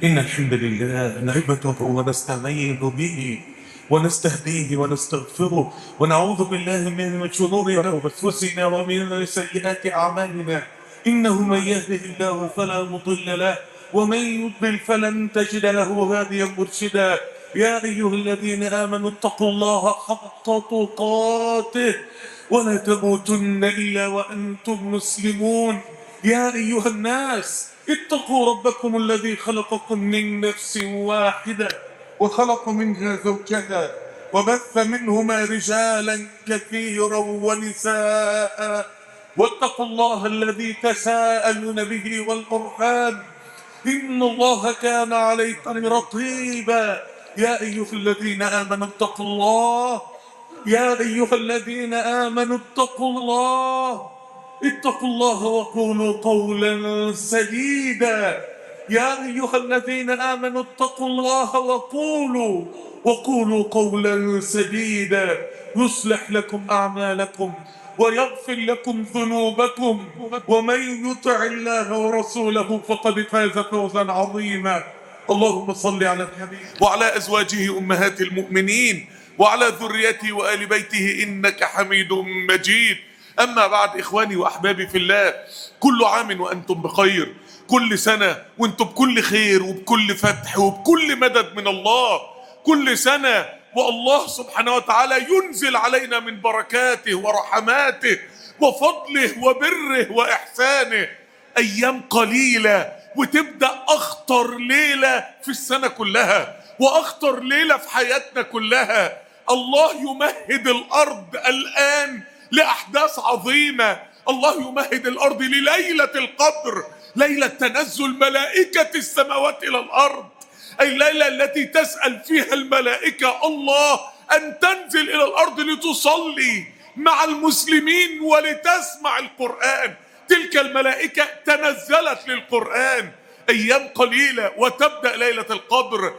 إن الحمد لله نعمته ونستعين به ونستهديه ونستغفره ونعوذ بالله من شرور أنفسنا ومن سيئات أعمالنا. إنه من يهده الله فلا مضل له ومن يضلل فلن تجد له هاديا مرشدا. يا أيها الذين آمنوا اتقوا الله حق تقاته ولا تموتن إلا وأنتم مسلمون. يا أيها الناس اتقوا ربكم الذي خلقكم من نفس واحدة وخلق منها زوجها وبث منهما رجالا كثيرا ونساء واتقوا الله الذي تساءلون به والأرحام إن الله كان عليكم رقيبا. يا أيها الذين آمنوا اتقوا الله يا أيها الذين آمنوا اتقوا الله وقولوا قولا سديدا. يا أيها الذين آمنوا اتقوا الله وقولوا قولا سديدا يصلح لكم أعمالكم ويغفر لكم ذنوبكم ومن يطع الله ورسوله فقد فاز فوزا عظيما. اللهم صل على الحبيب وعلى أزواجه أمهات المؤمنين وعلى ذريته وآل بيته إنك حميد مجيد. أما بعد، إخواني وأحبابي في الله، كل عام وأنتم بخير، كل سنة وأنتم بكل خير وبكل فتح وبكل مدد من الله. كل سنة والله سبحانه وتعالى ينزل علينا من بركاته ورحماته وفضله وبره وإحسانه. أيام قليلة وتبدأ أخطر ليلة في السنة كلها وأخطر ليلة في حياتنا كلها. الله يمهد الأرض الآن لأحداث عظيمة. الله يمهد الأرض لليلة القدر، ليلة تنزل ملائكة السماوات إلى الأرض، أي الليلة التي تسأل فيها الملائكة الله أن تنزل إلى الأرض لتصلي مع المسلمين ولتسمع القرآن. تلك الملائكة تنزلت للقرآن. أيام قليلة وتبدأ ليلة القدر،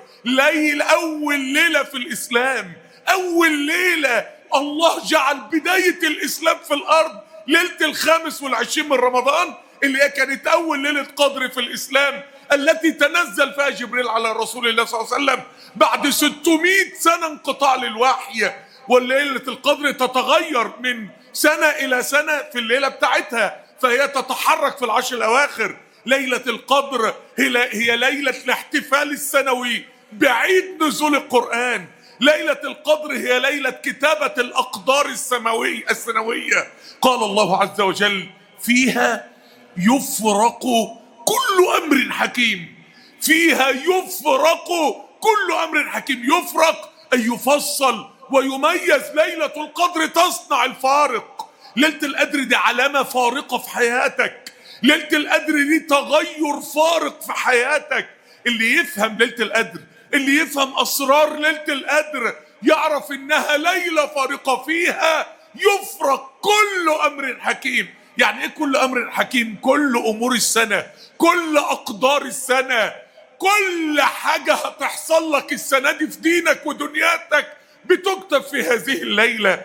أول ليلة في الإسلام، أول ليلة الله جعل بداية الإسلام في الأرض ليلة 25 من رمضان، اللي هي كانت أول ليلة قدر في الإسلام، التي تنزل فيها جبريل على رسول الله صلى الله عليه وسلم بعد 600 سنة انقطاع للوحي. والليلة القدر تتغير من سنة إلى سنة في الليلة بتاعتها، فهي تتحرك في العشر الأواخر. ليلة القدر هي ليلة الاحتفال السنوي بعيد نزول القرآن. ليلة القدر هي ليلة كتابة الأقدار السنوية. قال الله عز وجل فيها يفرق كل أمر حكيم. فيها يفرق كل أمر حكيم. يفرق أي يفصل ويميز. ليلة القدر تصنع الفارق. ليلة القدر دي علامة فارقة في حياتك. ليلة القدر دي تغير فارق في حياتك. اللي يفهم ليلة القدر، اللي يفهم أسرار ليلة القدر، يعرف إنها ليلة فارقة فيها يفرق كل أمر حكيم. يعني إيه كل أمر حكيم؟ كل أمور السنة، كل أقدار السنة، كل حاجة هتحصل لك السنة دي في دينك ودنياتك بتكتب في هذه الليلة.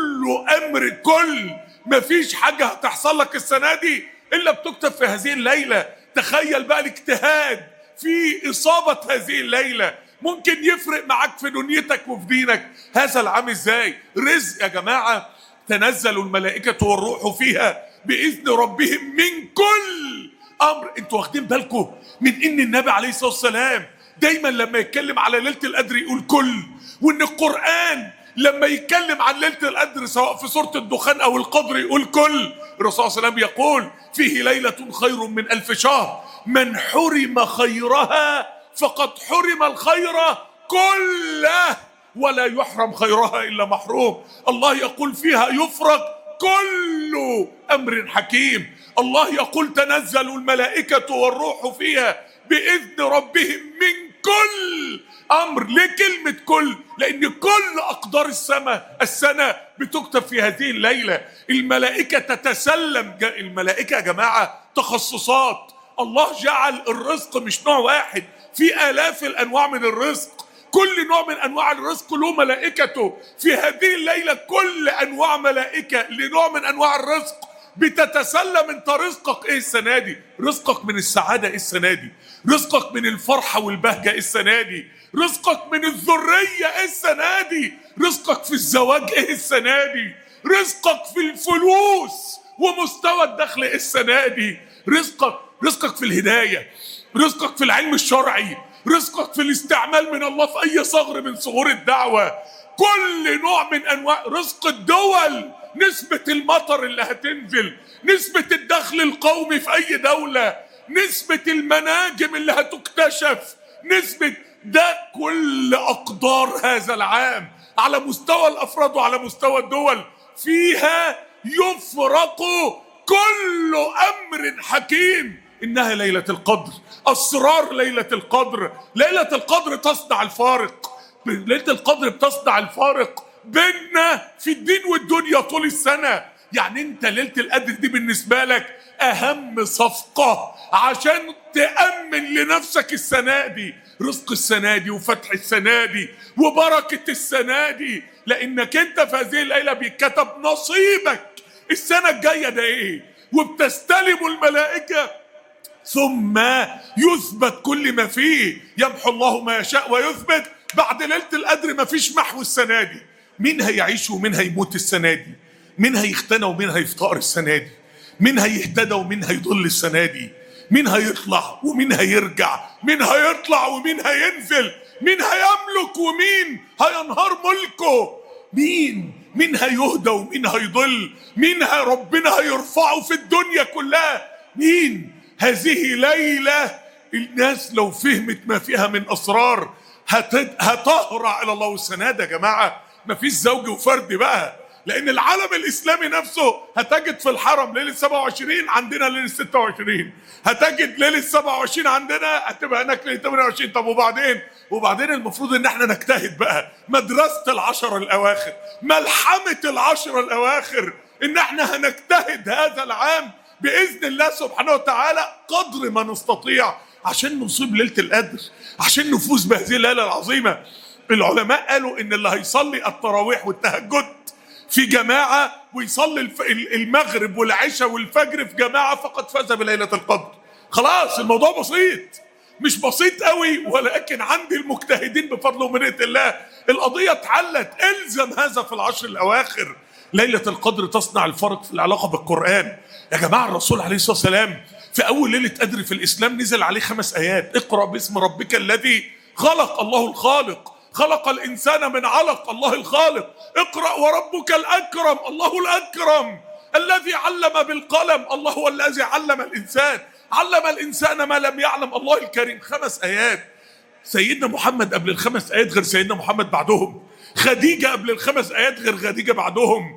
مفيش حاجة هتحصل لك السنة دي إلا بتكتب في هذه الليلة. تخيل بقى الاجتهاد في إصابة هذه الليلة ممكن يفرق معاك في دنيتك وفي دينك. هذا العام ازاي؟ رزق يا جماعة. تنزل الملائكة والروح فيها بإذن ربهم من كل أمر. انتوا واخدين بالكم من إن النبي عليه الصلاة والسلام دايما لما يتكلم على ليلة القدر يقول كل، وإن القرآن لما يتكلم عن ليلة القدر سواء في سورة الدخان أو القدر يقول كل. الرسول صلى الله عليه وسلم يقول فيه ليلة خير من 1000 شهر، من حرم خيرها فقد حرم الخير كله ولا يحرم خيرها إلا محروم. الله يقول فيها يفرق كل أمر حكيم. الله يقول تنزل الملائكة والروح فيها بإذن ربهم من كل أمر. ليه كلمة كل؟ لأن كل أقدار السنة بتكتب في هذه الليلة. الملائكة تتسلم. الملائكة يا جماعة تخصصات. الله جعل الرزق مش نوع واحد، في آلاف الأنواع من الرزق. كل نوع من أنواع الرزق له ملائكته. في هذه الليلة كل أنواع ملائكة لنوع من أنواع الرزق بتتسلم. انت رزقك ايه السنة دي؟ رزقك من السعادة ايه السنة دي؟ رزقك من الفرحة والبهجة ايه السنة دي؟ رزقك من الذرية ايه السنة دي؟ رزقك في الزواج ايه السنة دي؟ رزقك في الفلوس ومستوى الدخل ايه السنة دي؟ رزقك في الهداية، رزقك في العلم الشرعي، رزقك في الاستعمال من الله في اي ثغر من ثغور الدعوة. كل نوع من انواع رزق الدول، نسبة المطر اللي هتنزل، نسبة الدخل القومي في اي دولة، نسبة المناجم اللي هتكتشف، نسبة ده كل اقدار هذا العام على مستوى الافراد وعلى مستوى الدول فيها يفرق كل امر حكيم. انها ليلة القدر، اسرار ليلة القدر. ليلة القدر تصنع الفارق، ليلة القدر بتصنع الفارق بيننا في الدين والدنيا طول السنة. يعني انت ليلة القدر دي بالنسبة لك اهم صفقة عشان تأمن لنفسك السنة دي، رزق السنة دي وفتح السنة دي وبركة السنة دي، لانك انت في هذه الليلة بيتكتب نصيبك السنة الجاية ده ايه، وبتستلم الملائكة ثم يثبت كل ما فيه. يمحو الله ما يشاء ويثبت. بعد ليلة القدر ما فيش محو السنة دي. مين هيعيش ومين هيموت السنة دي؟ مين هيختنى ومين هيفتقر السنة دي؟ مين هيهتدى ومين هيضل السنة دي؟ مين هيطلع ومين هيرجع؟ مين هيطلع ومين هينزل؟ مين هيملك ومين هينهار ملكه؟ مين هيهدى ومين هيضل؟ مين ربنا هيرفعه في الدنيا كلها؟ مين؟ هذه ليلة الناس لو فهمت ما فيها من أسرار هتهرع إلى الله. والسنة ده يا جماعة مفيش زوج وفرد بقى، لأن العالم الإسلامي نفسه هتجد في الحرم ليلة 27 عندنا ليلة 26، هتجد ليلة 27 عندنا هتبقى هناك ليلة 28. طب وبعدين المفروض إن احنا نجتهد بقى، مدرسة العشر الأواخر، ملحمة العشر الأواخر، إن احنا هنجتهد هذا العام بإذن الله سبحانه وتعالى قدر ما نستطيع عشان نصيب ليلة القدر، عشان نفوز بهذه الليلة العظيمة. العلماء قالوا إن اللي هيصلي التراويح والتهجد في جماعة ويصلي المغرب والعشاء والفجر في جماعة فقد فاز بليلة القدر. خلاص الموضوع بسيط، مش بسيط قوي، ولكن عند المجتهدين بفضل ومنة الله القضية اتحلت. الزم هذا في العشر الأواخر. ليلة القدر تصنع الفرق في العلاقة بالقرآن. يا جماعة الرسول عليه الصلاة والسلام في أول ليلة قدر في الإسلام نزل عليه 5 آيات. اقرأ باسم ربك الذي خلق، الله الخالق، خلق الإنسان من علق، الله الخالق، اقرأ وربك الأكرم، الله الأكرم، الذي علم بالقلم، الله هو الذي علم الإنسان، علم الإنسان ما لم يعلم، الله الكريم. 5 آيات. سيدنا محمد قبل ال5 آيات غير سيدنا محمد بعدهم، خديجة قبل ال5 آيات غير خديجة بعدهم،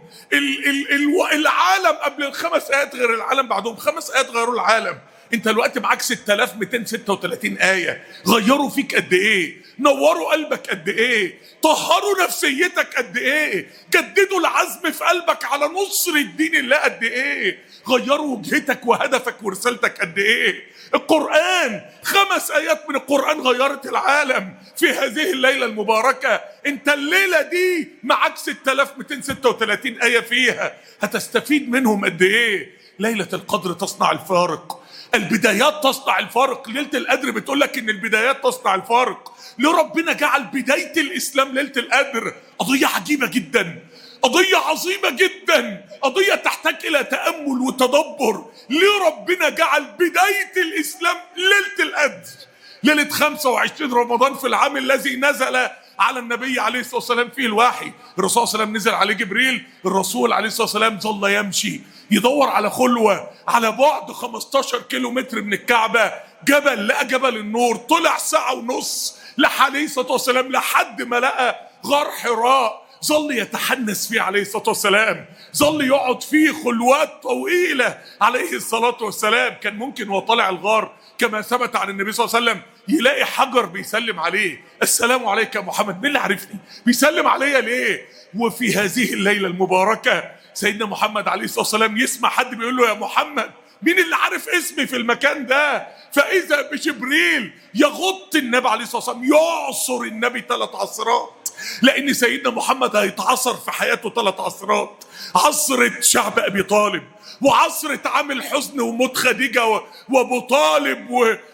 العالم قبل ال5 آيات غير العالم بعدهم. 5 آيات غيروا العالم. انت الوقت معاك 6236 آية. غيروا فيك قد ايه؟ نوروا قلبك قد ايه؟ طهروا نفسيتك قد ايه؟ جددوا العزم في قلبك على نصر الدين الله قد ايه؟ غيروا وجهتك وهدفك ورسالتك قد ايه؟ القرآن 5 آيات من القرآن غيرت العالم في هذه الليلة المباركة. انت الليلة دي معاك 6236 آية فيها، هتستفيد منهم قد ايه؟ ليلة القدر تصنع الفارق. البدايات تصنع الفارق. ليلة القدر بتقول لك ان البدايات تصنع الفارق. ليه ربنا جعل بداية الإسلام ليلة القدر؟ قضية عجيبة جدا، قضية عظيمة جدا، قضية تحتاج إلى تأمل وتدبر. ليه ربنا جعل بداية الإسلام ليلة القدر؟ ليلة 25 رمضان في العام الذي نزل على النبي عليه الصلاة والسلام فيه الوحي. الرسول صلى الله عليه وسلم نزل عليه جبريل. الرسول عليه الصلاة والسلام ظل يمشي يدور على خلوة على بعد 15 كيلو متر من الكعبة. جبل، لقى جبل النور، طلع 1.5 ساعة عليه الصلاة والسلام لحد ما لقى غار حراء. ظل يتحنس فيه عليه الصلاة والسلام، ظل يقعد فيه خلوات طويلة عليه الصلاة والسلام. كان ممكن وطلع الغار كما ثبت عن النبي صلى الله عليه وسلم يلاقي حجر بيسلم عليه، السلام عليك يا محمد. مين اللي عرفني؟ بيسلم عليا ليه؟ وفي هذه الليلة المباركة سيدنا محمد عليه الصلاة والسلام يسمع حد بيقول له يا محمد، مين اللي عارف اسمي في المكان ده؟ فإذا بجبريل يغط النبي عليه الصلاة والسلام، يعصر النبي 3 عصرات، لأن سيدنا محمد هيتعصر في حياته 3 عصرات: عصرة شعب أبي طالب، وعصرة عام الحزن وموت خديجة وأبو طالب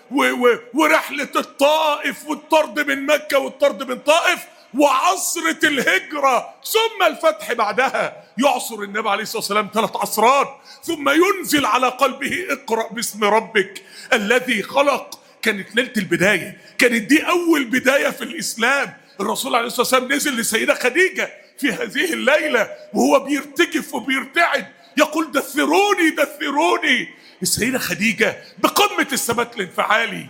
ورحلة الطائف والطرد من مكة والطرد من طائف، وعصرة الهجرة ثم الفتح بعدها. يعصر النبي عليه الصلاة والسلام 3 عصرات، ثم ينزل على قلبه: اقرأ باسم ربك الذي خلق. كانت ليلة البداية، كانت دي أول بداية في الإسلام. الرسول عليه الصلاة والسلام نزل لسيدة خديجة في هذه الليلة وهو بيرتجف وبيرتعد، يقول: دثروني دثروني. السيدة خديجة بقمة الثبات الانفعالي،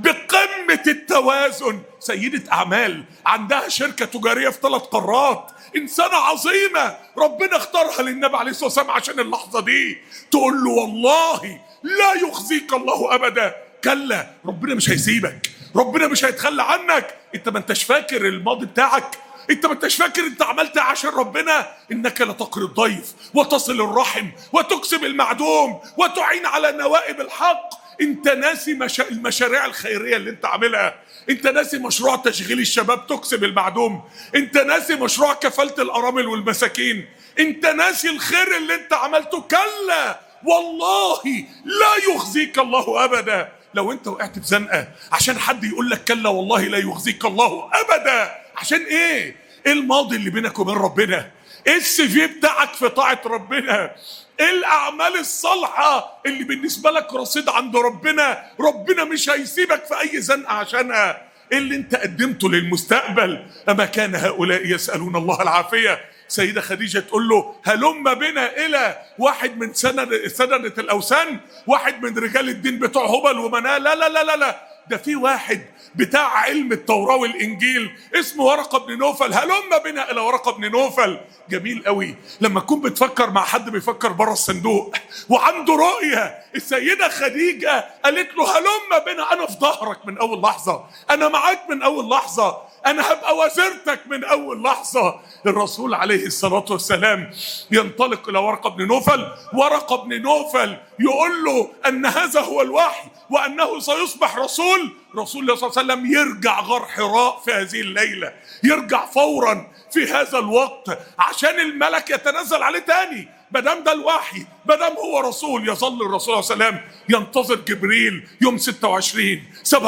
بقمة التوازن، سيدة أعمال، عندها شركة تجارية في 3 قارات، إنسانة عظيمة ربنا اختارها للنبي عليه الصلاة والسلام عشان اللحظة دي. تقول له: والله لا يخزيك الله أبدا. كلا، ربنا مش هيسيبك، ربنا مش هيتخلى عنك. انت ما انتش فاكر الماضي بتاعك؟ انت ما انتش فاكر انت عملت عشان ربنا؟ انك لتقري الضيف وتصل الرحم وتكسب المعدوم وتعين على نوائب الحق. انت ناسي المشاريع الخيرية اللي انت عاملها؟ انت ناسي مشروع تشغيل الشباب تكسب المعدوم؟ انت ناسي مشروع كفالة الارامل والمساكين؟ انت ناسي الخير اللي انت عملته؟ كلا والله لا يخزيك الله ابدا. لو انت وقعت في زنقه عشان حد يقول لك كلا والله لا يخزيك الله ابدا، عشان ايه؟ ايه الماضي اللي بينك وبين ربنا؟ ايه السي في بتاعك في طاعه ربنا؟ ايه الاعمال الصالحه اللي بالنسبه لك رصيد عند ربنا؟ ربنا مش هيسيبك في اي زنقه عشانها. ايه اللي انت قدمته للمستقبل؟ اما كان هؤلاء يسالون الله العافيه. سيدة خديجة تقول له: هلم بنا إلى واحد من سنة الأوثان، واحد من رجال الدين بتوع هبل ومناه. لا لا لا لا لا، ده في واحد بتاع علم التوراة والإنجيل اسمه ورقة بن نوفل، هلم بنا إلى ورقة بن نوفل. جميل قوي لما تكون بتفكر مع حد بيفكر بره الصندوق وعنده رؤية. السيدة خديجة قالت له: هلم بنا، أنا في ظهرك من أول لحظة، أنا معاك من أول لحظة، أنا هبقى وزيرتك من أول لحظة. الرسول عليه الصلاة والسلام ينطلق إلى ورقة بن نوفل. ورقة بن نوفل يقول له أن هذا هو الوحي وأنه سيصبح رسول. رسول الله صلى الله عليه وسلم يرجع غار حراء في هذه الليلة، يرجع فورا في هذا الوقت عشان الملك يتنزل عليه تاني. مادام ده الوحي، مادام هو رسول، يظل الرسول صلى الله عليه وسلم ينتظر جبريل يوم 26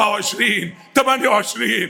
27 28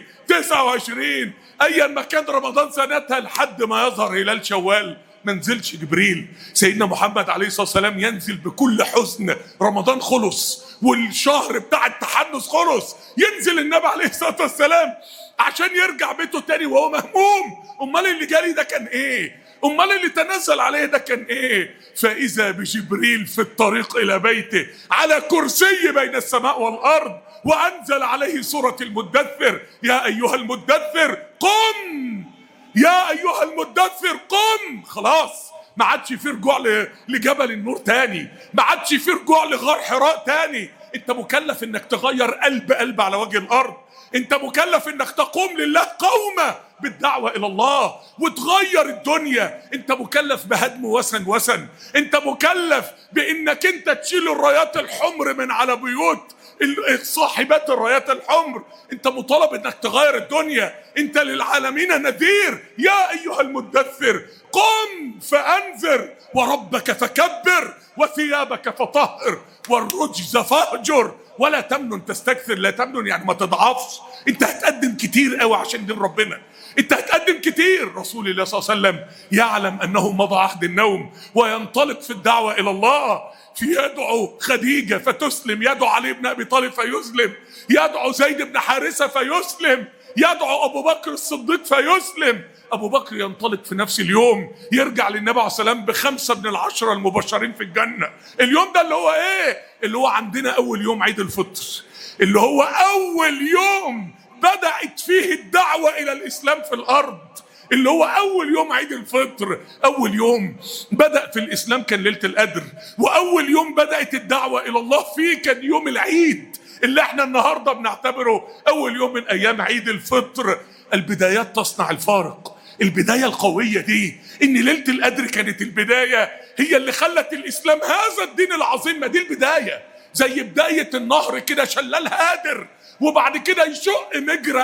29 ايا ما كان رمضان سنتها لحد ما يظهر هلال شوال. ما نزلش جبريل. سيدنا محمد عليه الصلاة والسلام ينزل بكل حزن. رمضان خلص والشهر بتاع التحدث خلص، ينزل النبي عليه الصلاة والسلام عشان يرجع بيته تاني وهو مهموم. امال اللي جالي ده كان ايه؟ امال اللي تنزل عليه ده كان ايه؟ فاذا بجبريل في الطريق الى بيته على كرسي بين السماء والارض، وانزل عليه سورة المدثر: يا ايها المدثر قم، يا ايها المدثر قم. خلاص ما عادش في رجوع لجبل النور تاني، ما عادش في رجوع لغار حراء تاني. انت مكلف انك تغير قلب على وجه الارض. انت مكلف انك تقوم لله قومة بالدعوة الى الله وتغير الدنيا. انت مكلف بهدم وثن. انت مكلف بانك انت تشيل الرايات الحمر من على بيوت صاحبات الرايات الحمر. انت مطالب انك تغير الدنيا. انت للعالمين نذير. يا ايها المدثر قم فانذر وربك فكبر وثيابك فطهر والرجز فاهجر ولا تمنن تستكثر. لا تمنن يعني ما تضعفش. انت هتقدم كتير قوي عشان دين ربنا، انت هتقدم كتير. رسول الله صلى الله عليه وسلم يعلم انه مضى عهد النوم وينطلق في الدعوة الى الله. يدعو خديجة فتسلم، يدعو علي بن ابي طالب فيسلم، يدعو زيد بن حارثة فيسلم، يدعو ابو بكر الصديق فيسلم. ابو بكر ينطلق في نفس اليوم، يرجع للنبي عليه الصلاة والسلام ب5 من ال10 المبشرين في الجنة. اليوم ده اللي هو ايه؟ اللي هو عندنا اول يوم عيد الفطر، اللي هو اول يوم بدأت فيه الدعوة الى الاسلام في الارض، اللي هو اول يوم عيد الفطر. اول يوم بدأ في الاسلام كان ليلة القدر، واول يوم بدأت الدعوة الى الله فيه كان يوم العيد اللي احنا النهاردة بنعتبره اول يوم من ايام عيد الفطر. البدايات تصنع الفارق. البداية القوية دي ان ليلة القدر كانت البداية هي اللي خلت الإسلام هذا الدين العظيم. ما دي البداية، زي بداية النهر كده، شلال هادر وبعد كده يشق مجرى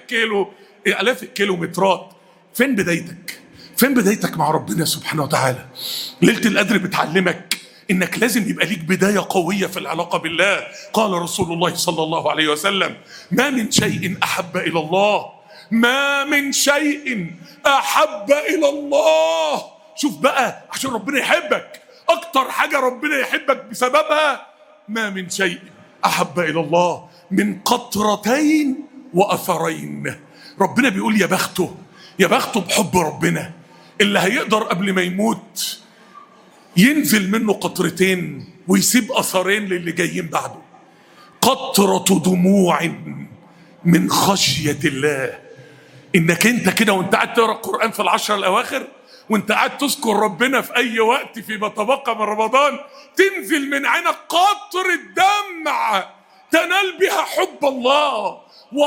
آلاف الكيلومترات. فين بدايتك؟ فين بدايتك مع ربنا سبحانه وتعالى؟ ليلة القدر بتعلمك إنك لازم يبقى ليك بداية قوية في العلاقة بالله. قال رسول الله صلى الله عليه وسلم: ما من شيء أحب إلى الله، ما من شيء أحب إلى الله. شوف بقى، عشان ربنا يحبك أكتر حاجة ربنا يحبك بسببها، ما من شيء أحب إلى الله من قطرتين وأثرين. ربنا بيقول يا بخته، يا بخته بحب ربنا اللي هيقدر قبل ما يموت ينزل منه قطرتين ويسيب أثرين للي جايين بعده. قطرة دموع من خشية الله. إنك أنت كده وأنت قاعد تقرأ القرآن في العشر الأواخر، وأنت قاعد تذكر ربنا في أي وقت فيما تبقى من رمضان، تنزل من عينك قطرة دمع تنال بها حب الله،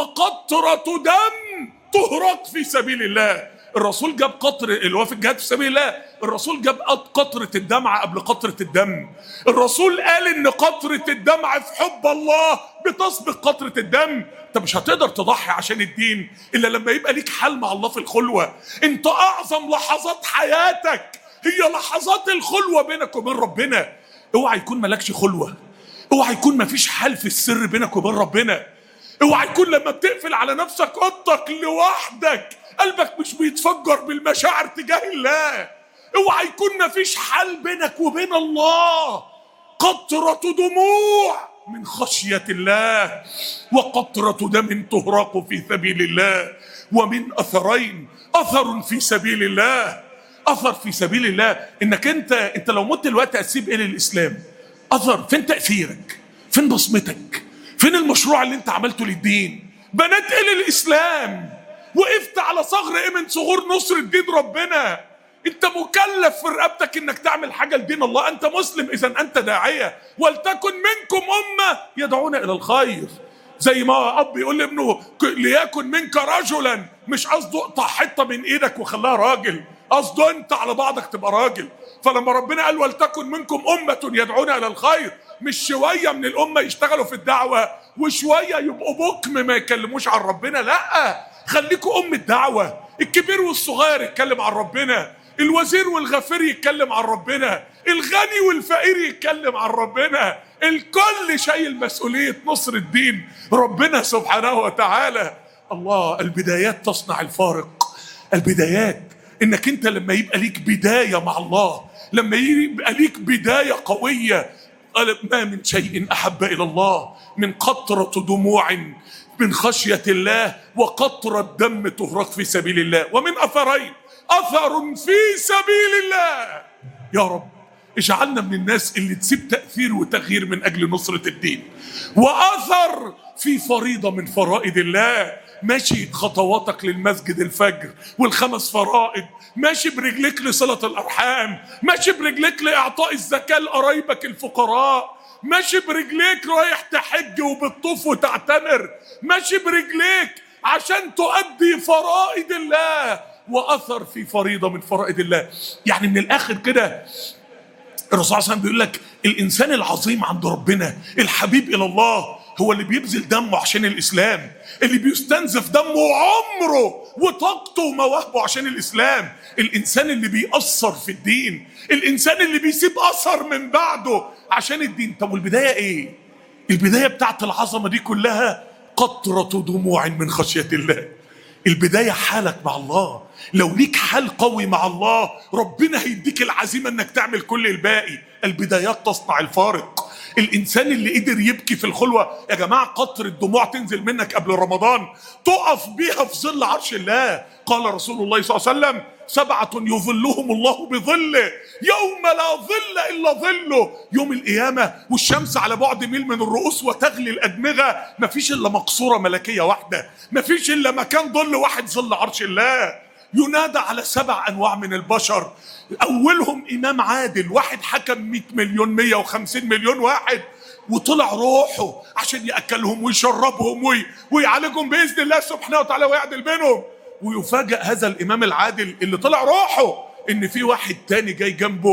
وقطرة دم تهرق في سبيل الله. الرسول جاب اللي هو في الجهاد في سبيل الله، الرسول جاب قطرة الدمع قبل قطرة الدم. الرسول قال ان قطرة الدمع في حب الله بتسبق قطرة الدم. انت مش هتقدر تضحي عشان الدين الا لما يبقى ليك حال مع الله في الخلوة. انت اعظم لحظات حياتك هي لحظات الخلوة بينك وبين ربنا. اوعى يكون مالكش خلوة، اوعى يكون مفيش حال في السر بينك وبين ربنا، اوعى يكون لما بتقفل على نفسك اوضتك لوحدك قلبك مش بيتفجر بالمشاعر تجاه الله. اوعى يكون مفيش حال بينك وبين الله. قطرة دموع من خشية الله، وقطرة دم تهراق في سبيل الله، ومن أثرين، أثر في سبيل الله. أثر في سبيل الله إنك أنت لو مت دلوقتي هتسيب إيه للإسلام؟ أثر. فين تأثيرك؟ فين بصمتك؟ فين المشروع اللي أنت عملته للدين؟ بنات إيه للإسلام؟ وقفت على ثغر إيه من ثغور نصر الدين ربنا؟ أنت مكلف في رقبتك إنك تعمل حاجة لدين الله. أنت مسلم، إذا أنت داعية. ولتكن منكم أمة يدعون إلى الخير. زي ما أب يقول لابنه ليكن منك رجلا، مش قصده اقطع حتة من إيدك وخلاها راجل، قصده أنت على بعضك تبقى راجل. فلما ربنا قال ولتكن منكم أمة يدعون إلى الخير، مش شوية من الأمة يشتغلوا في الدعوة وشوية يبقوا بكم ما يكلموش عن ربنا. لأ، خليكوا أم الدعوة. الكبير والصغير يتكلم عن ربنا، الوزير والغفير يتكلم عن ربنا، الغني والفقير يتكلم عن ربنا. الكل شايل مسؤولية نصر الدين ربنا سبحانه وتعالى. الله، البدايات تصنع الفارق. البدايات، انك انت لما يبقى ليك بداية مع الله، لما يبقى ليك بداية قوية. قال ما من شيء أحب إلى الله من قطرة دموع من خشية الله، وقطرة دم تهرق في سبيل الله، ومن أثرين، أثر في سبيل الله. يا رب اجعلنا من الناس اللي تسيب تأثير وتغيير من أجل نصرة الدين. وأثر في فريضة من فرائض الله، ماشي خطواتك للمسجد الفجر والخمس فرائض، ماشي برجلك لصلة الأرحام، ماشي برجلك لإعطاء الزكاة لقرايبك الفقراء، ماشي برجليك رايح تحج وبتطوف وتعتمر، ماشي برجليك عشان تؤدي فرائض الله. وأثر في فريضة من فرائض الله. يعني من الآخر كده الرسول صلى الله عليه وسلم بيقول لك الإنسان العظيم عند ربنا، الحبيب إلى الله، هو اللي بيبذل دمه عشان الإسلام، اللي بيستنزف دمه وعمره وطاقته ومواهبه عشان الإسلام، الإنسان اللي بيأثر في الدين، الإنسان اللي بيسيب أثر من بعده عشان الدين. طب والبداية إيه؟ البداية بتاعت العظمة دي كلها قطرة دموع من خشية الله. البداية حالك مع الله. لو ليك حال قوي مع الله ربنا هيديك العزيمة انك تعمل كل الباقي. البدايات تصنع الفارق. الانسان اللي قدر يبكي في الخلوة، يا جماعة قطرة دموع تنزل منك قبل رمضان تقف بيها في ظل عرش الله. قال رسول الله صلى الله عليه وسلم 7 يظلهم الله بظله يوم لا ظل إلا ظله. يوم القيامة والشمس على بعد ميل من الرؤوس وتغلي الأدمغة، مفيش إلا مقصورة ملكية واحدة، مفيش إلا مكان ظل واحد، ظل عرش الله. ينادى على 7 أنواع من البشر، أولهم إمام عادل، واحد حكم 100 مليون 150 مليون واحد وطلع روحه عشان يأكلهم ويشربهم ويعالجهم بإذن الله سبحانه وتعالى ويعدل بينهم. ويفاجأ هذا الإمام العادل اللي طلع روحه إن في واحد تاني جاي جنبه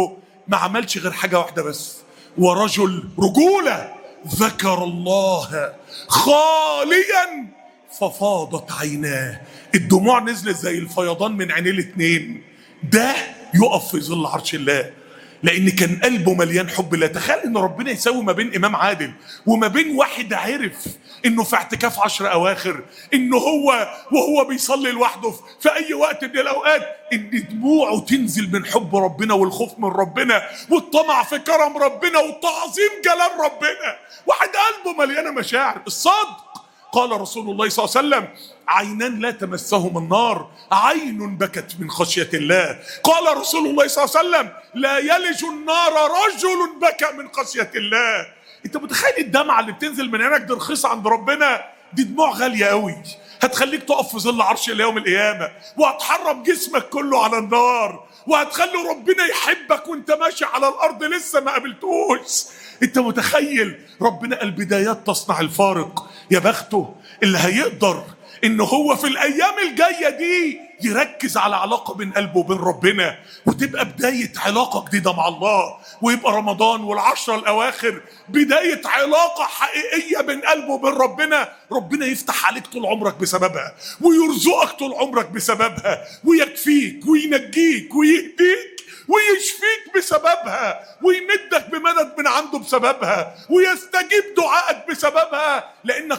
ما عملش غير حاجة واحدة بس، ورجل رجولة ذكر الله خاليا ففاضت عيناه، الدموع نزلت زي الفيضان من عينيه الاتنين، ده يقف في ظل عرش الله لان كان قلبه مليان حب الله. تخيل ان ربنا يساوي ما بين امام عادل وما بين واحد عرف انه في اعتكاف 10 اواخر، انه هو وهو بيصلي لوحده في اي وقت من الاوقات، ان دموعه تنزل من حب ربنا والخوف من ربنا والطمع في كرم ربنا وتعظيم جلال ربنا، واحد قلبه مليانه مشاعر الصدق. قال رسول الله صلى الله عليه وسلم: عينان لا تمسهم النار، عين بكت من خشية الله. قال رسول الله صلى الله عليه وسلم: لا يلج النار رجل بكى من خشية الله. انت متخيل الدمعة اللي بتنزل من عينك دي رخيصة عند ربنا؟ دي دموع غالية قوي، هتخليك تقف في ظل عرش الله يوم القيامة، وهتحرم جسمك كله على النار، وهتخلي ربنا يحبك وانت ماشي على الارض لسه ما قابلتوش. انت متخيل؟ ربنا البدايات تصنع الفارق. يا بخته اللي هيقدر ان هو في الايام الجايه دي يركز على علاقه بين قلبه وبين ربنا، وتبقى بدايه علاقه جديده مع الله، ويبقى رمضان والعشره الاواخر بدايه علاقه حقيقيه بين قلبه وبين ربنا. ربنا يفتح عليك طول عمرك بسببها، ويرزقك طول عمرك بسببها، ويكفيك وينجيك ويهديك ويشفيك بسببها، ويمدك بمدد من عنده بسببها، ويستجيب دعائك بسببها،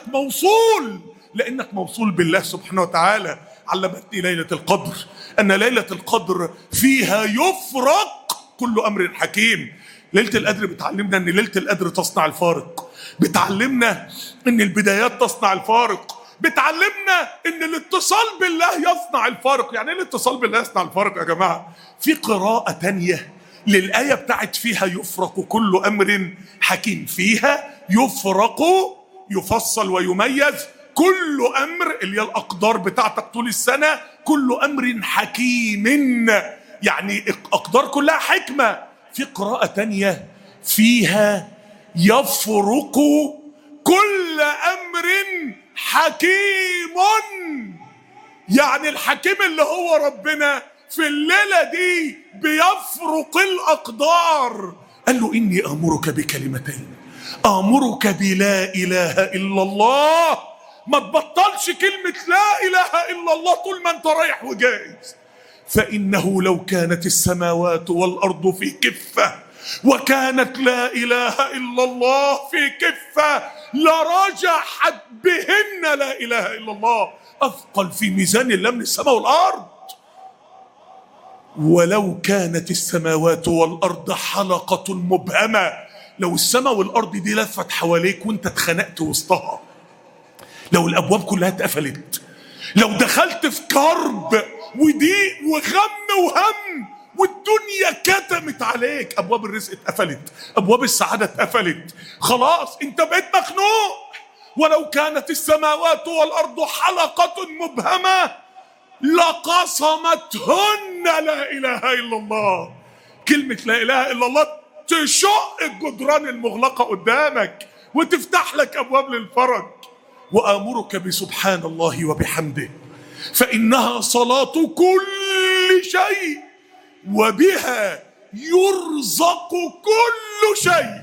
لأنك موصول بالله سبحانه وتعالى. علمتني ليلة القدر أن ليلة القدر فيها يفرق كل أمر حكيم. ليلة القدر بتعلمنا أن ليلة القدر تصنع الفارق، بتعلمنا أن البدايات تصنع الفارق، بتعلمنا أن الاتصال بالله يصنع الفارق. يعني الاتصال بالله يصنع الفارق يا جماعة؟ في قراءة تانية للآية بتاعت فيها يفرق كل أمر حكيم، فيها يفرق يفصل ويميز كل أمر، اللي هي الأقدار بتاعتك طول السنة، كل أمر حكيم، يعني أقدار كلها حكمة. في قراءة تانية فيها يفرق كل أمر حكيم، يعني الحكيم اللي هو ربنا في الليلة دي بيفرق الأقدار. قال له: إني أمرك بكلمتين، أمرك بلا إله إلا الله. ما تبطلش كلمة لا إله إلا الله طول ما أنت رايح وجاي. فإنه لو كانت السماوات والأرض في كفة وكانت لا إله إلا الله في كفة لرجحت بهن لا إله إلا الله، أثقل في ميزان الله من السماء والأرض. ولو كانت السماوات والأرض حلقة مبهمة، لو السماء والأرض دي لفت حواليك وانت اتخنقت وسطها، لو الأبواب كلها اتقفلت، لو دخلت في كرب وضيق وغم وهم والدنيا كتمت عليك، أبواب الرزق اتقفلت، أبواب السعادة اتقفلت، خلاص انت بقيت مخنوق. ولو كانت السماوات والأرض حلقة مبهمة لقسمتهن لا إله إلا الله. كلمة لا إله إلا الله تشق الجدران المغلقة قدامك وتفتح لك أبواب للفرج. وآمرك بسبحان الله وبحمده فإنها صلاة كل شيء وبها يرزق كل شيء.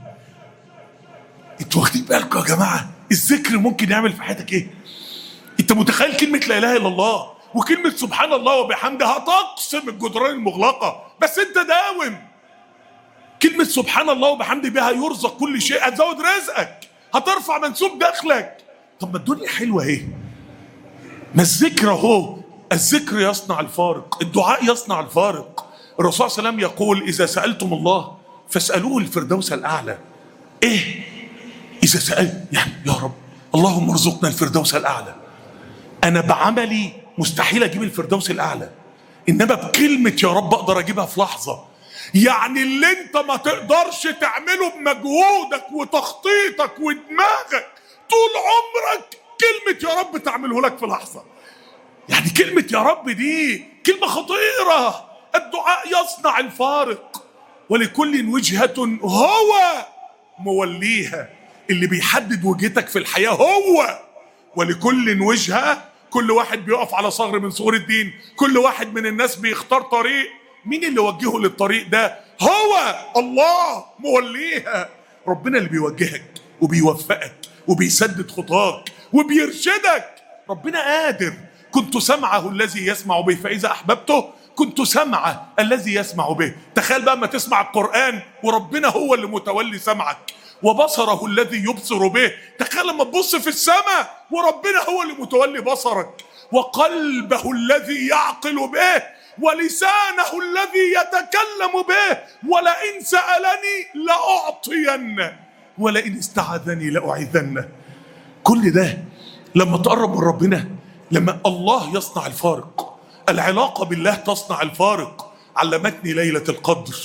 انتوا واخدين بالكم يا جماعة الذكر ممكن يعمل في حياتك ايه؟ انت متخيل كلمة لا إله إلا الله وكلمة سبحان الله وبحمده هتقسم الجدران المغلقة، بس انت داوم. كلمة سبحان الله وبحمده بها يرزق كل شيء، هتزود رزقك، هترفع منسوب دخلك. طب ما الدنيا حلوة ايه؟ ما الذكر اهو، الذكر يصنع الفارق، الدعاء يصنع الفارق. الرسول صلى الله عليه وسلم يقول: إذا سألتم الله فاسألوه الفردوس الأعلى. ايه؟ إذا سألت يعني يا رب اللهم ارزقنا الفردوس الأعلى. أنا بعملي مستحيل أجيب الفردوس الأعلى، إنما بكلمة يا رب أقدر أجيبها في لحظة. يعني اللي أنت ما تقدرش تعمله بمجهودك وتخطيطك ودماغك طول عمرك، كلمة يا رب تعمله لك في لحظة. يعني كلمة يا رب دي كلمة خطيرة. الدعاء يصنع الفارق. ولكل وجهة هو موليها، اللي بيحدد وجهتك في الحياة هو. ولكل وجهة، كل واحد بيقف على ثغر من ثغور الدين، كل واحد من الناس بيختار طريق مين اللي وجهه للطريق ده؟ هو الله موليها. ربنا اللي بيوجهك وبيوفقك وبيسدد خطاك وبيرشدك. ربنا قادر. كنت سمعه الذي يسمع به فإذا أحببته كنت سمعه الذي يسمع به. تخيل بقى ما تسمع القرآن وربنا هو اللي متولي سمعك، وبصره الذي يبصر به. تخيل لما تبص في السماء وربنا هو اللي متولي بصرك، وقلبه الذي يعقل به، ولسانه الذي يتكلم به. ولئن سألني لأعطينه ولئن استعاذني لأعيذنه. كل ده لما تقرب من ربنا، لما الله يصنع الفارق. العلاقة بالله تصنع الفارق. علمتني ليلة القدر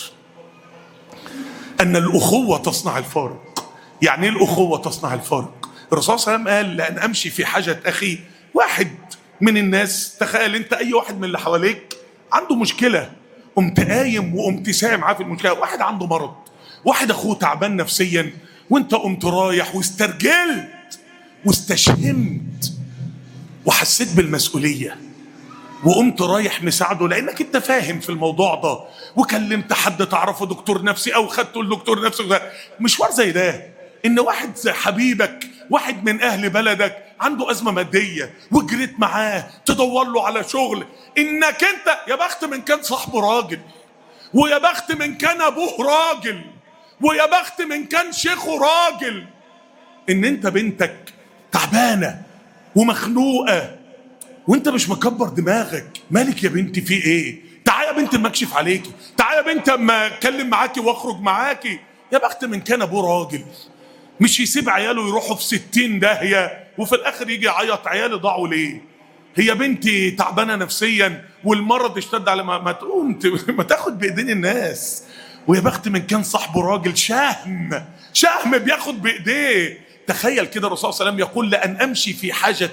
أن الأخوة تصنع الفارق. يعني إيه الأخوة تصنع الفارق؟ الرسول صلى الله عليه وسلم قال لأن أمشي في حاجة أخي. واحد من الناس، تخيل أنت أي واحد من اللي حواليك عنده مشكلة، قمت قايم وقمت ساهم معاه في المشكلة. واحد عنده مرض، واحد أخوه تعبان نفسيا، وأنت قمت رايح واسترجلت واستشهمت وحسيت بالمسؤولية وقمت رايح مساعده لأنك أنت فاهم في الموضوع ده، وكلمت حد تعرفه دكتور نفسي أو خدته لدكتور نفسي. ده مشوار زي ده، إن واحد زي حبيبك، واحد من أهل بلدك عنده أزمة مادية وجريت معاه تدور له على شغل. إنك أنت يا بخت من كان صاحبه راجل، ويا بخت من كان أبوه راجل، ويا بخت من كان شيخه راجل. إن أنت بنتك تعبانة ومخنوقة وانت مش مكبر دماغك. مالك يا بنتي في ايه؟ تعالى يا بنت اما اكشف عليكي، تعالى يا بنت اما اتكلم معاكي واخرج معاكي. يا بخت من كان ابوه راجل مش يسيب عياله يروحوا في 60 داهيه وفي الاخر يجي يعيط عيالي ضاعوا ليه؟ هي بنتي تعبانه نفسيا والمرض اشتد على ما تقوم ما تاخد بايدين الناس. ويا بخت من كان صاحبه راجل شهم بياخد بايديه. تخيل كده الرسول صلى الله عليه وسلم يقول لأن أمشي في حاجة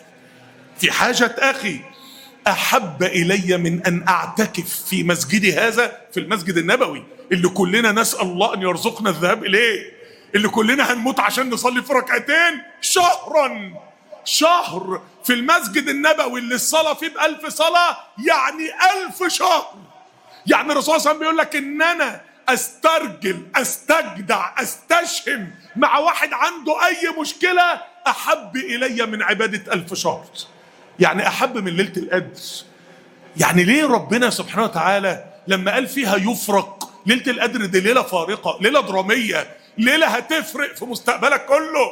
أخي أحب إلي من أن أعتكف في مسجدي هذا، في المسجد النبوي اللي كلنا نسأل الله أن يرزقنا الذهاب إليه، اللي كلنا هنموت عشان نصلي في ركعتين شهر في المسجد النبوي اللي الصلاة فيه ب1000 صلاة، يعني 1000 شهر. يعني الرسول صلى الله عليه وسلم بيقول لك إن أنا أسترجل أستجدع أستشهم مع واحد عنده أي مشكلة أحب إلي من عبادة 1000 شهر. يعني أحب من ليلة القدر. يعني ليه ربنا سبحانه وتعالى لما قال فيها يفرق؟ ليلة القدر دي ليلة فارقة، ليلة درامية، ليلة هتفرق في مستقبلك كله.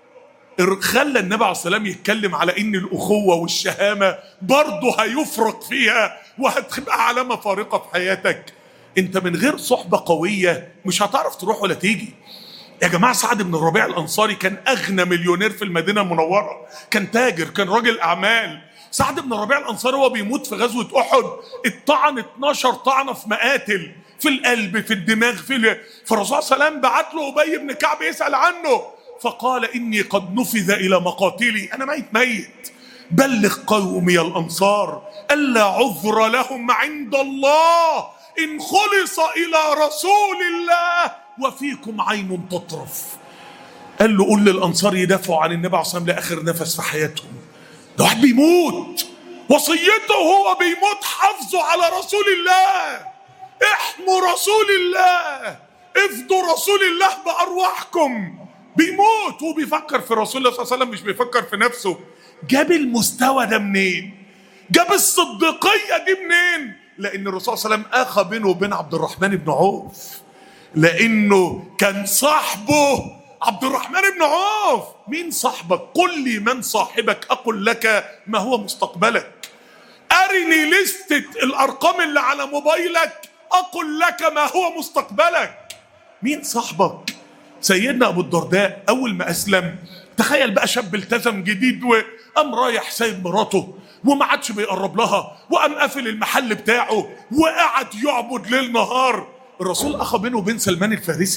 خلى النبي عليه السلام يتكلم على إن الأخوة والشهامة برضه هيفرق فيها وهتبقى علامة فارقة في حياتك. انت من غير صحبة قوية مش هتعرف تروح ولا تيجي. يا جماعة سعد بن الربيع الأنصاري كان أغنى مليونير في المدينة المنورة، كان تاجر، كان راجل أعمال. سعد بن الربيع الأنصاري هو بيموت في غزوة أحد اتطعن 12 طعنة في مقاتل، في القلب، في الدماغ، فالرسول صلى الله عليه وسلم بعت له أبي بن كعب يسأل عنه، فقال إني قد نفذ إلى مقاتلي، أنا ميت. بلغ قومي الأنصار ألا عذر لهم عند الله إن خلص إلى رسول الله وفيكم عين تطرف. قال له قل للأنصار يدافعوا عن النبي عليه الصلاة والسلام لآخر نفس في حياتهم. ده واحد بيموت وصيته هو بيموت حافظوا على رسول الله، احموا رسول الله، افدوا رسول الله بأرواحكم. بيموت وبيفكر في رسول الله صلى الله عليه وسلم، مش بيفكر في نفسه. جاب المستوى ده منين؟ جاب الصديقية دي منين؟ لأن الرسول صلى الله عليه وسلم أخى بينه وبين عبد الرحمن بن عوف، لأنه كان صاحبه عبد الرحمن بن عوف. مين صاحبك؟ قل لي من صاحبك أقول لك ما هو مستقبلك. أرني لستة الأرقام اللي على موبايلك أقول لك ما هو مستقبلك. مين صاحبك؟ سيدنا أبو الدرداء أول ما أسلم، تخيل بقى شاب التزم جديد وقام رايح سايب مراته وما عادش بيقرب لها، وقام قافل المحل بتاعه وقعد يعبد ليل نهار. الرسول أخى بينه وبين سلمان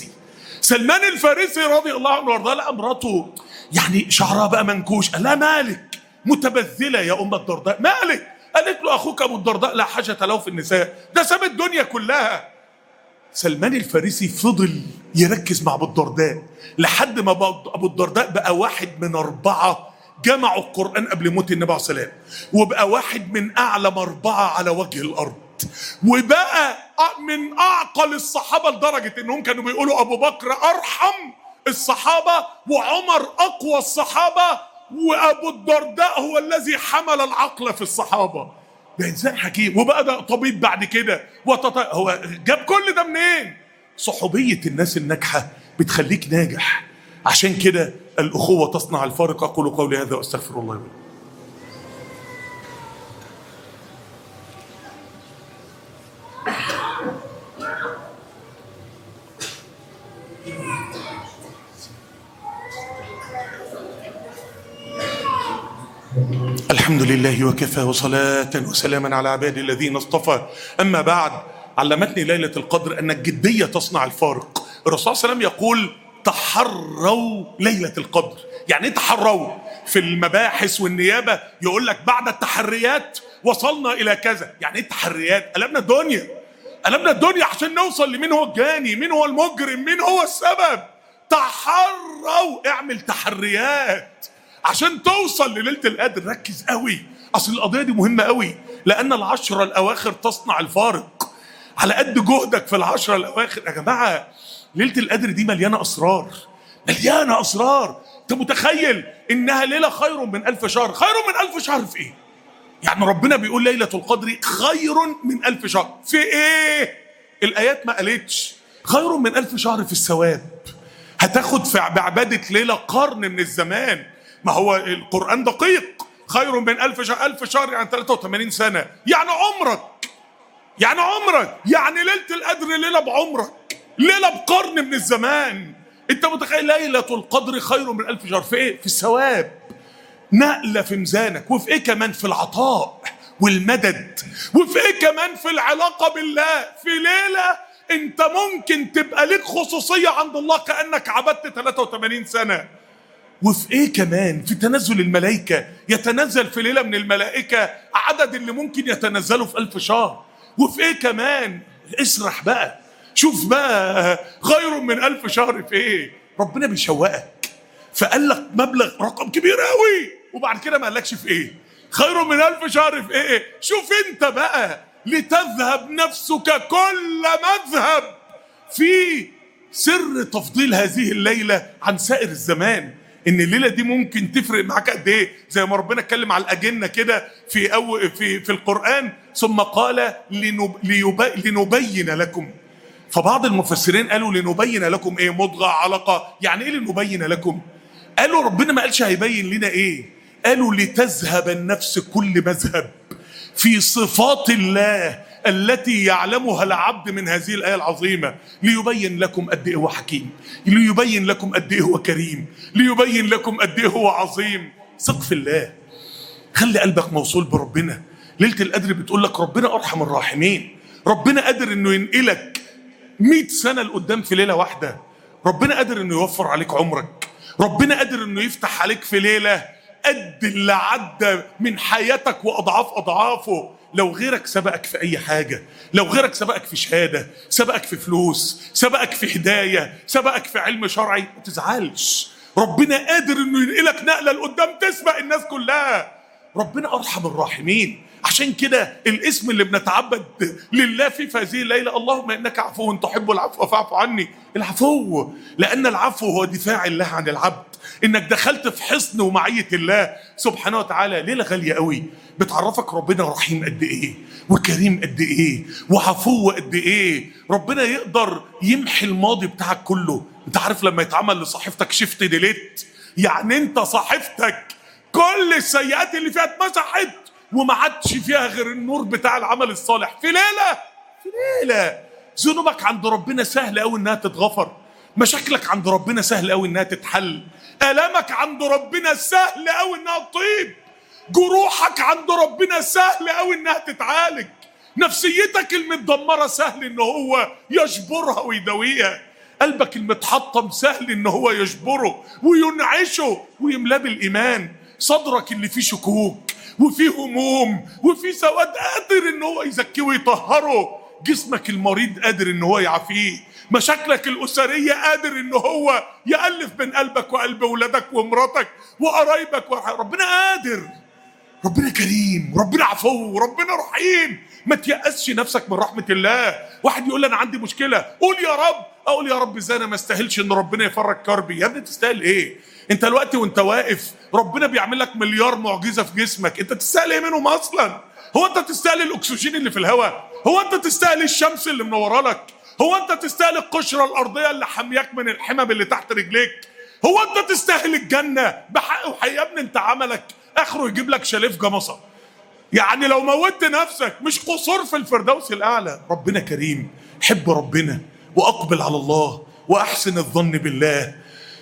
الفارسي رضي الله عنه وارضاه. لقى مراته يعني شعرها بقى منكوش، قال لها مالك متبذلة يا أم الدرداء، مالك؟ قالت له أخوك أبو الدرداء لا حاجة له في النساء، ده ساب الدنيا كلها. سلمان الفارسي فضل يركز مع أبو الدرداء لحد ما أبو الدرداء بقى واحد من 4 جمعوا القرآن قبل موت النبي عليه الصلاة والسلام، وبقى واحد من أعلم 4 على وجه الأرض. وبقى من اعقل الصحابه لدرجه انهم كانوا بيقولوا ابو بكر ارحم الصحابه وعمر اقوى الصحابه وابو الدرداء هو الذي حمل العقل في الصحابه. ده انسان حكيم. وبقى ده طبيب بعد كده هو جاب كل ده منين؟ صحوبيه الناس الناجحه بتخليك ناجح. عشان كده الاخوه تصنع الفارق. اقول قولي هذا واستغفر الله لي. الحمد لله وكفى وصلاة وسلاما على عباده الذين اصطفى. أما بعد، علمتني ليلة القدر أن الجدية تصنع الفارق. الرسول صلى الله عليه وسلم يقول تحروا ليلة القدر. يعني ايه تحروا؟ في المباحث والنيابة يقول لك بعد التحريات وصلنا إلى كذا. يعني ايه التحريات؟ قلبنا الدنيا عشان نوصل لمين هو الجاني، مين هو المجرم، مين هو السبب. تحروا، اعمل تحريات عشان توصل لليلة القدر. ركز قوي، اصل القضية دي مهمة قوي، لان العشرة الاواخر تصنع الفارق. على قد جهدك في العشرة الاواخر يا جماعة. ليلة القدر دي مليانة اسرار. انت متخيل انها ليلة خير من 1000 شهر؟ خير من 1000 شهر في ايه؟ يعني ربنا بيقول ليلة القدر خير من 1000 شهر في ايه؟ الايات ما قالتش. خير من 1000 شهر في الثواب. هتاخد بعبادة ليلة قرن من الزمان. ما هو القرآن دقيق. خير من 1000 شهر. 1000 شهر يعني 83 سنة، يعني عمرك. يعني ليلة القدر ليلة بعمرك، ليلة بقرن من الزمان. انت متخيل ليلة القدر خير من 1000 شهر في ايه؟ في الثواب. نقلة في ميزانك. وفي ايه كمان؟ في العطاء والمدد. وفي ايه كمان؟ في العلاقة بالله. في ليلة انت ممكن تبقى لك خصوصية عند الله كأنك عبدت 83 سنة. وفي ايه كمان؟ في تنزل الملائكة. يتنزل في ليلة من الملائكة عدد اللي ممكن يتنزلوا في 1000 شهر. وفي ايه كمان؟ اسرح بقى، شوف بقى خير من 1000 شهر في ايه. ربنا بيشوقك فقال لك مبلغ رقم كبير قوي، وبعد كده ما قالكش في ايه. خير من 1000 شهر في ايه؟ شوف انت بقى. لتذهب نفسك كل مذهب في سر تفضيل هذه الليلة عن سائر الزمان. ان الليله دي ممكن تفرق معاك قد ايه. زي ما ربنا اتكلم على الاجنه كده في القران، ثم قال لنبين لكم. فبعض المفسرين قالوا لنبين لكم ايه؟ مضغه، علقه. يعني ايه لنبين لكم؟ قالوا ربنا ما قالش هيبين لنا ايه، قالوا لتذهب النفس كل مذهب في صفات الله التي يعلمها العبد من هذه الآية العظيمة. ليبين لكم قد ايه هو حكيم، ليبين لكم قد ايه هو كريم، ليبين لكم قد ايه هو عظيم. ثق في الله، خلي قلبك موصول بربنا. ليلة القدر بتقول لك ربنا أرحم الراحمين. ربنا قادر انه ينقلك 100 سنة لقدام في ليلة واحدة. ربنا قادر انه يوفر عليك عمرك. ربنا قادر انه يفتح عليك في ليلة قد اللي عدى من حياتك وأضعاف أضعافه. لو غيرك سبقك في أي حاجة، لو غيرك سبقك في شهادة، سبقك في فلوس، سبقك في هداية، سبقك في علم شرعي، ما تزعلش. ربنا قادر انه ينقلك نقلة لقدام تسبق الناس كلها. ربنا أرحم الراحمين. عشان كده الاسم اللي بنتعبد لله فيه في هذه الليلة اللهم إنك عفو تحب العفو فاعف عني. العفو، لأن العفو هو دفاع الله عن العبد. إنك دخلت في حصن ومعية الله سبحانه وتعالى. ليلة غالية قوي بتعرفك ربنا رحيم قد إيه، وكريم قد إيه، وعفو قد إيه. ربنا يقدر يمحي الماضي بتاعك كله. أنت عارف لما يتعمل لصحيفتك شيفت ديليت، يعني أنت صحيفتك كل السيئات اللي فيها اتمسحت وما عادش فيها غير النور بتاع العمل الصالح. في ليلة ذنوبك عند ربنا سهل قوي انها تتغفر. مشاكلك عند ربنا سهل قوي انها تتحل. آلامك عند ربنا سهل قوي انها تطيب. جروحك عند ربنا سهل قوي انها تتعالج. نفسيتك المتدمرة سهل ان هو يجبرها ويداويها. قلبك المتحطم سهل ان هو يجبره وينعشه ويملاه بالايمان. صدرك اللي فيه شكوك وفيه هموم وفيه سواد قادر ان هو يزكيه ويطهره. جسمك المريض قادر ان هو يعافيه. مشاكلك الاسريه قادر ان هو يالف بين قلبك وقلب اولادك ومراتك وقرايبك ربنا قادر. ربنا كريم، ربنا عفو، ربنا رحيم. ما تيأسش نفسك من رحمة الله. واحد يقول لي انا عندي مشكلة، قول يا رب. اقول يا رب ازاي؟ انا ما استاهلش ان ربنا يفرج كربي. يا ابني تستاهل ايه؟ انت دلوقتي وانت واقف ربنا بيعمل لك مليار معجزة في جسمك، انت تستاهل ايه منهم اصلا؟ هو انت تستاهل الاكسجين اللي في الهواء؟ هو انت تستاهل الشمس اللي منوره لك؟ هو انت تستاهل القشرة الارضية اللي حمياك من الحمم اللي تحت رجليك؟ هو انت تستاهل الجنة بحق؟ يا ابني انت عملك اخره يجيب لك شاليه في جمصة. يعني لو موتت نفسك مش قصور في الفردوس الاعلى. ربنا كريم، حب ربنا واقبل على الله واحسن الظن بالله،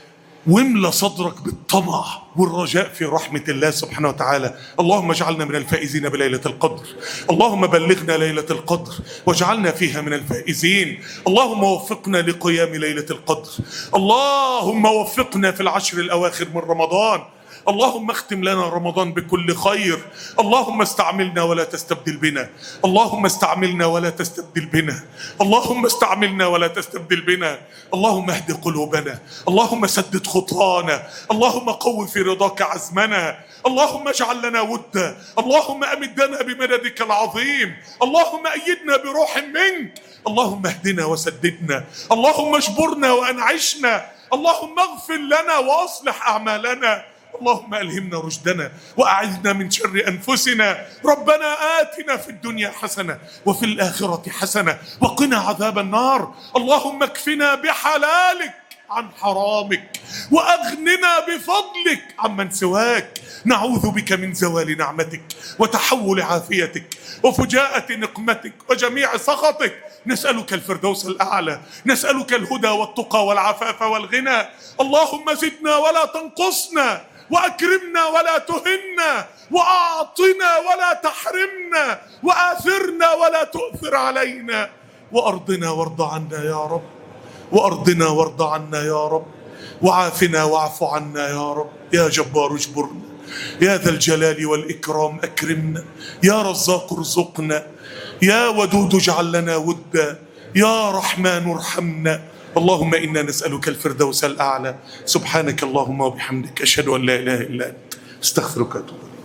واملى صدرك بالطمع والرجاء في رحمة الله سبحانه وتعالى. اللهم اجعلنا من الفائزين بليلة القدر. اللهم بلغنا ليلة القدر واجعلنا فيها من الفائزين. اللهم وفقنا لقيام ليلة القدر. اللهم وفقنا في العشر الأواخر من رمضان. اللهم اختم لنا رمضان بكل خير. اللهم استعملنا ولا تستبدل بنا. اللهم استعملنا ولا تستبدل بنا. اللهم استعملنا ولا تستبدل بنا. اللهم اهد قلوبنا. اللهم سدد خطانا. اللهم قو في رضاك عزمنا. اللهم اجعل لنا ودا. اللهم امدنا بمددك العظيم. اللهم ايدنا بروح منك. اللهم اهدنا وسددنا. اللهم اجبرنا وانعشنا. اللهم اغفر لنا واصلح اعمالنا. اللهم ألهمنا رشدنا وأعذنا من شر أنفسنا. ربنا آتنا في الدنيا حسنة وفي الآخرة حسنة وقنا عذاب النار. اللهم اكفنا بحلالك عن حرامك وأغننا بفضلك عمن سواك. نعوذ بك من زوال نعمتك وتحول عافيتك وفجاءة نقمتك وجميع سخطك. نسألك الفردوس الأعلى، نسألك الهدى والتقى والعفاف والغنى. اللهم زدنا ولا تنقصنا، وأكرمنا ولا تهنا، وأعطنا ولا تحرمنا، وآثرنا ولا تؤثر علينا. وأرضنا وارض عنا يا رب، وأرضنا وارض عنا يا رب، وعافنا واعف عنا يا رب. يا جبار اجبرنا، يا ذا الجلال والإكرام أكرمنا، يا رزاق ارزقنا، يا ودود اجعل لنا ودا، يا رحمن ارحمنا. اللهم إنا نسألك الفردوس الأعلى. سبحانك اللهم وبحمدك أشهد أن لا إله إلا أنت، استغفرك وأتوب إليك.